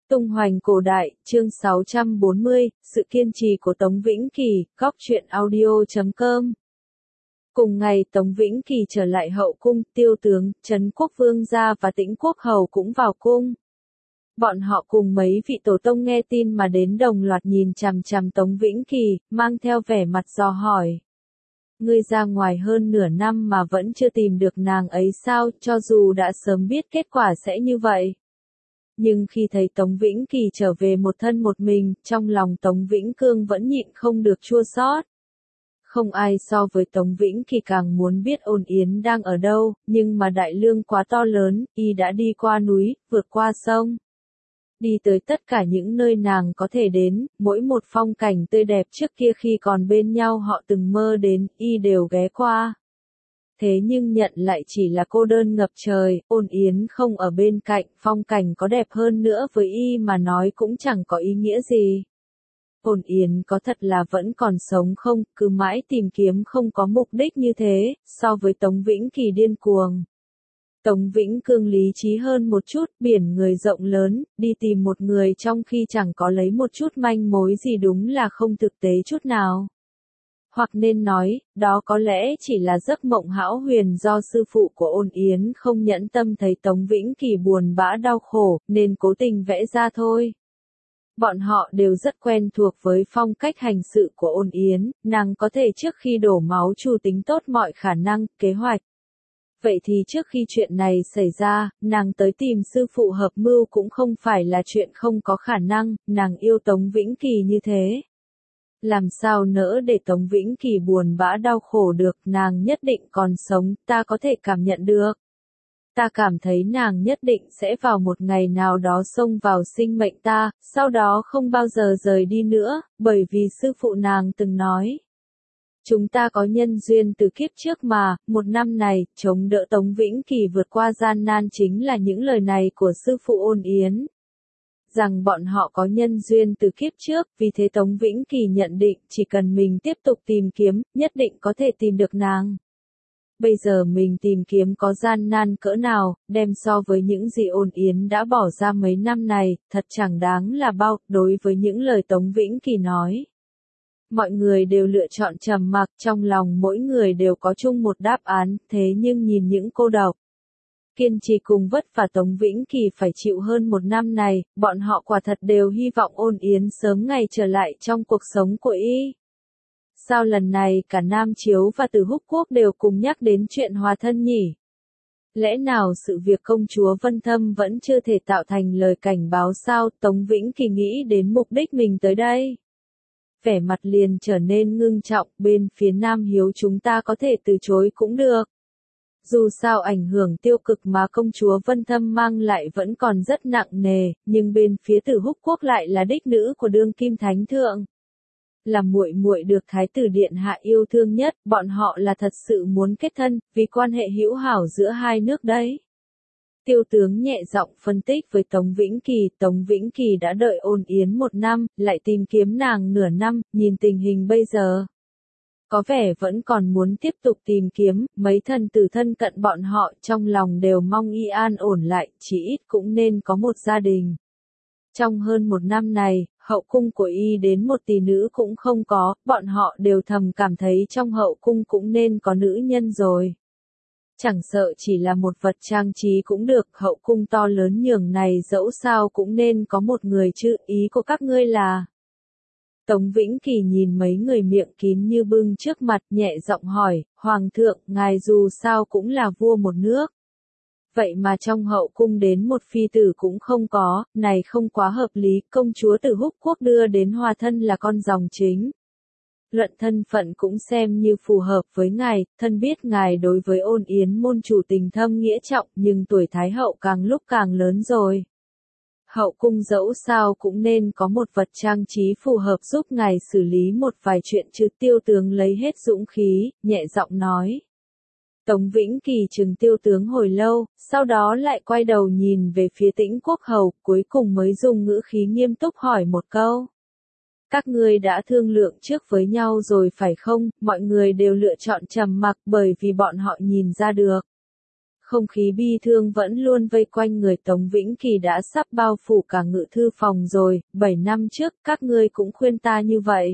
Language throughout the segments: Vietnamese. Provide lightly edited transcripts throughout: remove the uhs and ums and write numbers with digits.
Tung hoành cổ đại, chương 640, sự kiên trì của Tống Vĩnh Kỳ, góc truyện audio.com. Cùng ngày Tống Vĩnh Kỳ trở lại hậu cung, Tiêu tướng, Trấn Quốc Vương gia và Tĩnh Quốc hầu cũng vào cung. Bọn họ cùng mấy vị tổ tông nghe tin mà đến đồng loạt nhìn chằm chằm Tống Vĩnh Kỳ, mang theo vẻ mặt dò hỏi. Ngươi ra ngoài hơn nửa năm mà vẫn chưa tìm được nàng ấy sao, cho dù đã sớm biết kết quả sẽ như vậy. Nhưng khi thấy Tống Vĩnh Kỳ trở về một thân một mình, trong lòng Tống Vĩnh Cương vẫn nhịn không được chua xót. Không ai so với Tống Vĩnh Kỳ càng muốn biết Ôn Yến đang ở đâu, nhưng mà đại lương quá to lớn, y đã đi qua núi, vượt qua sông. Đi tới tất cả những nơi nàng có thể đến, mỗi một phong cảnh tươi đẹp trước kia khi còn bên nhau họ từng mơ đến, y đều ghé qua. Thế nhưng nhận lại chỉ là cô đơn ngập trời, Ôn Yến không ở bên cạnh, phong cảnh có đẹp hơn nữa với y mà nói cũng chẳng có ý nghĩa gì. Ôn Yến có thật là vẫn còn sống không, cứ mãi tìm kiếm không có mục đích như thế, so với Tống Vĩnh Kỳ điên cuồng. Tống Vĩnh Cương lý trí hơn một chút, biển người rộng lớn, đi tìm một người trong khi chẳng có lấy một chút manh mối gì đúng là không thực tế chút nào. Hoặc nên nói, đó có lẽ chỉ là giấc mộng hão huyền do sư phụ của Ôn Yến không nhẫn tâm thấy Tống Vĩnh Kỳ buồn bã đau khổ, nên cố tình vẽ ra thôi. Bọn họ đều rất quen thuộc với phong cách hành sự của Ôn Yến, nàng có thể trước khi đổ máu chủ tính tốt mọi khả năng, kế hoạch. Vậy thì trước khi chuyện này xảy ra, nàng tới tìm sư phụ hợp mưu cũng không phải là chuyện không có khả năng, nàng yêu Tống Vĩnh Kỳ như thế. Làm sao nỡ để Tống Vĩnh Kỳ buồn bã đau khổ được, nàng nhất định còn sống, ta có thể cảm nhận được. Ta cảm thấy nàng nhất định sẽ vào một ngày nào đó xông vào sinh mệnh ta, sau đó không bao giờ rời đi nữa, bởi vì sư phụ nàng từng nói. Chúng ta có nhân duyên từ kiếp trước mà, một năm này, chống đỡ Tống Vĩnh Kỳ vượt qua gian nan chính là những lời này của sư phụ Ôn Yến. Rằng bọn họ có nhân duyên từ kiếp trước, vì thế Tống Vĩnh Kỳ nhận định chỉ cần mình tiếp tục tìm kiếm, nhất định có thể tìm được nàng. Bây giờ mình tìm kiếm có gian nan cỡ nào, đem so với những gì Ôn Yến đã bỏ ra mấy năm này, thật chẳng đáng là bao, đối với những lời Tống Vĩnh Kỳ nói. Mọi người đều lựa chọn trầm mặc, trong lòng mỗi người đều có chung một đáp án, thế nhưng nhìn những cô độc kiên trì cùng vất vả Tống Vĩnh Kỳ phải chịu hơn một năm này, bọn họ quả thật đều hy vọng Ôn Yến sớm ngày trở lại trong cuộc sống của y. Sao lần này cả Nam Chiếu và Từ Húc Quốc đều cùng nhắc đến chuyện hòa thân nhỉ? Lẽ nào sự việc công chúa Vân Thâm vẫn chưa thể tạo thành lời cảnh báo sao? Tống Vĩnh Kỳ nghĩ đến mục đích mình tới đây. Vẻ mặt liền trở nên ngưng trọng, bên phía Nam Hiếu chúng ta có thể từ chối cũng được. Dù sao ảnh hưởng tiêu cực mà công chúa Vân Thâm mang lại vẫn còn rất nặng nề, nhưng bên phía Từ Húc Quốc lại là đích nữ của đương kim thánh thượng. Là muội muội được thái tử điện hạ yêu thương nhất, bọn họ là thật sự muốn kết thân, vì quan hệ hữu hảo giữa hai nước đấy. Tiêu tướng nhẹ giọng phân tích với Tống Vĩnh Kỳ đã đợi Ôn Yến một năm, lại tìm kiếm nàng nửa năm, nhìn tình hình bây giờ. Có vẻ vẫn còn muốn tiếp tục tìm kiếm, mấy thần tử thân cận bọn họ trong lòng đều mong y an ổn lại, chỉ ít cũng nên có một gia đình. Trong hơn một năm này, hậu cung của y đến một tỷ nữ cũng không có, bọn họ đều thầm cảm thấy trong hậu cung cũng nên có nữ nhân rồi. Chẳng sợ chỉ là một vật trang trí cũng được, hậu cung to lớn nhường này dẫu sao cũng nên có một người chứ, ý của các ngươi là. Tống Vĩnh Kỳ nhìn mấy người miệng kín như bưng trước mặt nhẹ giọng hỏi, Hoàng thượng, ngài dù sao cũng là vua một nước. Vậy mà trong hậu cung đến một phi tử cũng không có, này không quá hợp lý, công chúa Từ Húc Quốc đưa đến hòa thân là con dòng chính. Luận thân phận cũng xem như phù hợp với ngài, thân biết ngài đối với Ôn Yến môn chủ tình thâm nghĩa trọng, nhưng tuổi Thái hậu càng lúc càng lớn rồi. Hậu cung dẫu sao cũng nên có một vật trang trí phù hợp giúp ngài xử lý một vài chuyện chứ. Tiêu tướng lấy hết dũng khí, nhẹ giọng nói. Tống Vĩnh Kỳ trừng tiêu tướng hồi lâu, sau đó lại quay đầu nhìn về phía Tĩnh Quốc hầu, cuối cùng mới dùng ngữ khí nghiêm túc hỏi một câu. Các ngươi đã thương lượng trước với nhau rồi phải không? Mọi người đều lựa chọn trầm mặc bởi vì bọn họ nhìn ra được. Không khí bi thương vẫn luôn vây quanh người Tống Vĩnh Kỳ đã sắp bao phủ cả ngự thư phòng rồi, 7 năm trước các ngươi cũng khuyên ta như vậy.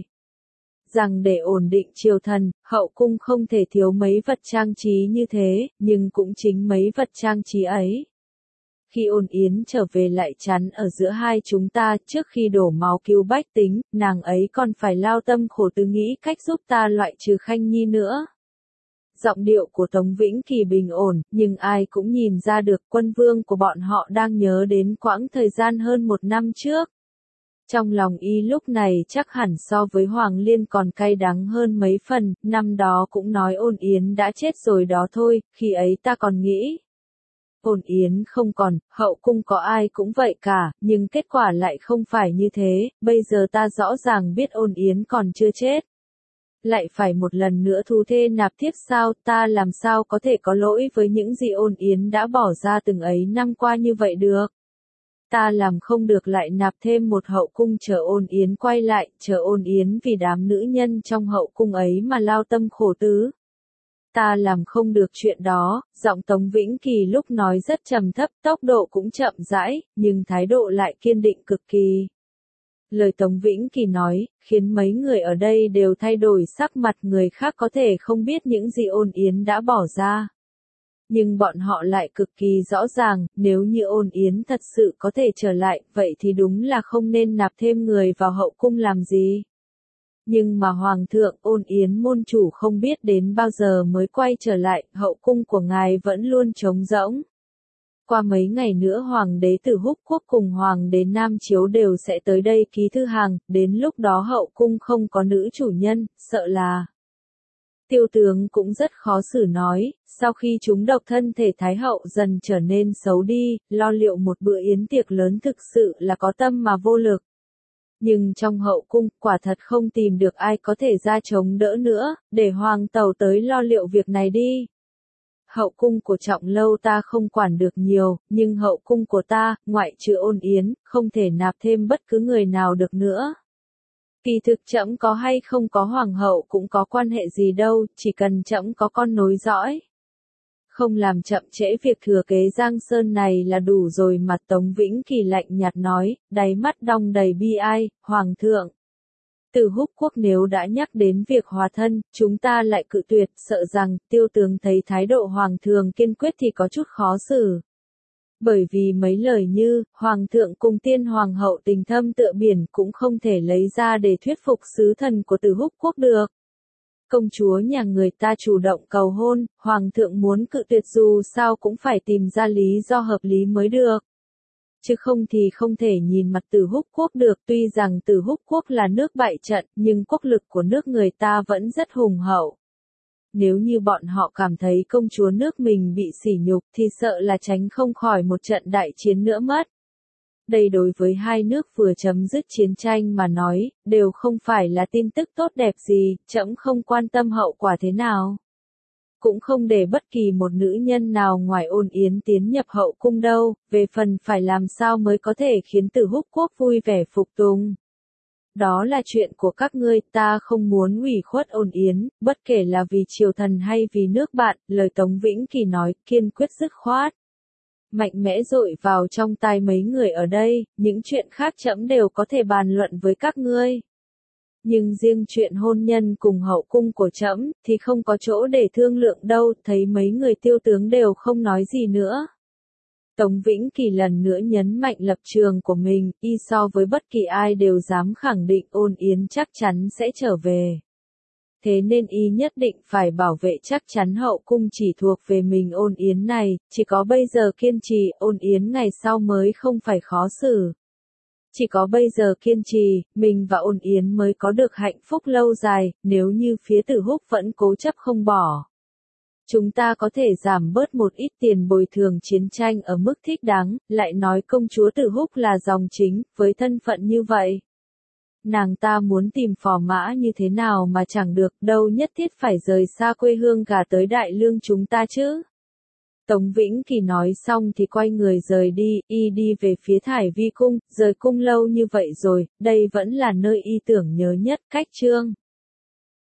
Rằng để ổn định triều thần, hậu cung không thể thiếu mấy vật trang trí như thế, nhưng cũng chính mấy vật trang trí ấy. Khi Ôn Yến trở về lại chắn ở giữa hai chúng ta trước khi đổ máu cứu bách tính, nàng ấy còn phải lao tâm khổ tứ nghĩ cách giúp ta loại trừ Khanh Nhi nữa. Giọng điệu của Tống Vĩnh Kỳ bình ổn, nhưng ai cũng nhìn ra được quân vương của bọn họ đang nhớ đến quãng thời gian hơn 1 năm trước. Trong lòng y lúc này chắc hẳn so với Hoàng Liên còn cay đắng hơn mấy phần, năm đó cũng nói Ôn Yến đã chết rồi đó thôi, khi ấy ta còn nghĩ. Ôn Yến không còn, hậu cung có ai cũng vậy cả, nhưng kết quả lại không phải như thế, bây giờ ta rõ ràng biết Ôn Yến còn chưa chết. Lại phải một lần nữa thu thê nạp thiếp sao, ta làm sao có thể có lỗi với những gì Ôn Yến đã bỏ ra từng ấy năm qua như vậy được. Ta làm không được lại nạp thêm một hậu cung chờ Ôn Yến quay lại, chờ Ôn Yến vì đám nữ nhân trong hậu cung ấy mà lao tâm khổ tứ. Ta làm không được chuyện đó, giọng Tống Vĩnh Kỳ lúc nói rất trầm thấp, tốc độ cũng chậm rãi, nhưng thái độ lại kiên định cực kỳ. Lời Tống Vĩnh Kỳ nói, khiến mấy người ở đây đều thay đổi sắc mặt, người khác có thể không biết những gì Ôn Yến đã bỏ ra. Nhưng bọn họ lại cực kỳ rõ ràng, nếu như Ôn Yến thật sự có thể trở lại, vậy thì đúng là không nên nạp thêm người vào hậu cung làm gì. Nhưng mà Hoàng thượng, Ôn Yến môn chủ không biết đến bao giờ mới quay trở lại, hậu cung của ngài vẫn luôn trống rỗng. Qua mấy ngày nữa Hoàng đế Tử Húc Quốc cùng Hoàng đế Nam Chiếu đều sẽ tới đây ký thư hàng, đến lúc đó hậu cung không có nữ chủ nhân, sợ là... Tiêu tướng cũng rất khó xử nói, sau khi chúng độc thân thể Thái hậu dần trở nên xấu đi, lo liệu một bữa yến tiệc lớn thực sự là có tâm mà vô lực. Nhưng trong hậu cung, quả thật không tìm được ai có thể ra chống đỡ nữa, để Hoàng tẩu tới lo liệu việc này đi. Hậu cung của Trọng Lâu ta không quản được nhiều, nhưng hậu cung của ta, ngoại trừ Ôn Yến, không thể nạp thêm bất cứ người nào được nữa. Kỳ thực trẫm có hay không có hoàng hậu cũng có quan hệ gì đâu, chỉ cần trẫm có con nối dõi. Không làm chậm trễ việc thừa kế Giang Sơn này là đủ rồi mà. Tống Vĩnh Kỳ lạnh nhạt nói, đáy mắt đong đầy bi ai, Hoàng thượng. Từ Húc Quốc nếu đã nhắc đến việc hòa thân, chúng ta lại cự tuyệt, sợ rằng, tiêu tướng thấy thái độ Hoàng thượng kiên quyết thì có chút khó xử. Bởi vì mấy lời như, Hoàng thượng cùng tiên Hoàng hậu tình thâm tựa biển cũng không thể lấy ra để thuyết phục sứ thần của Từ Húc Quốc được. Công chúa nhà người ta chủ động cầu hôn, Hoàng thượng muốn cự tuyệt dù sao cũng phải tìm ra lý do hợp lý mới được. Chứ không thì không thể nhìn mặt Từ Húc Quốc được, tuy rằng Từ Húc Quốc là nước bại trận, nhưng quốc lực của nước người ta vẫn rất hùng hậu. Nếu như bọn họ cảm thấy công chúa nước mình bị sỉ nhục thì sợ là tránh không khỏi một trận đại chiến nữa mất. Đây đối với hai nước vừa chấm dứt chiến tranh mà nói, đều không phải là tin tức tốt đẹp gì, trẫm không quan tâm hậu quả thế nào. Cũng không để bất kỳ một nữ nhân nào ngoài Ôn Yến tiến nhập hậu cung đâu, về phần phải làm sao mới có thể khiến Từ Húc Quốc vui vẻ phục tùng. Đó là chuyện của các ngươi, ta không muốn ủy khuất Ôn Yến, bất kể là vì triều thần hay vì nước bạn, lời Tống Vĩnh Kỳ nói, kiên quyết dứt khoát. Mạnh mẽ dội vào trong tai mấy người ở đây, những chuyện khác trẫm đều có thể bàn luận với các ngươi. Nhưng riêng chuyện hôn nhân cùng hậu cung của trẫm thì không có chỗ để thương lượng đâu, thấy mấy người tiêu tướng đều không nói gì nữa. Tống Vĩnh Kỳ lần nữa nhấn mạnh lập trường của mình, y so với bất kỳ ai đều dám khẳng định Ôn Yến chắc chắn sẽ trở về. Thế nên y nhất định phải bảo vệ chắc chắn hậu cung chỉ thuộc về mình Ôn Yến này, chỉ có bây giờ kiên trì, Ôn Yến ngày sau mới không phải khó xử. Chỉ có bây giờ kiên trì, mình và Ôn Yến mới có được hạnh phúc lâu dài, nếu như phía Từ Húc vẫn cố chấp không bỏ. Chúng ta có thể giảm bớt một ít tiền bồi thường chiến tranh ở mức thích đáng, lại nói công chúa Từ Húc là dòng chính, với thân phận như vậy. Nàng ta muốn tìm phò mã như thế nào mà chẳng được, đâu nhất thiết phải rời xa quê hương gả tới Đại Lương chúng ta chứ. Tống Vĩnh Kỳ nói xong thì quay người rời đi, y đi về phía Thải Vi Cung, rời cung lâu như vậy rồi, đây vẫn là nơi y tưởng nhớ nhất. Cách chương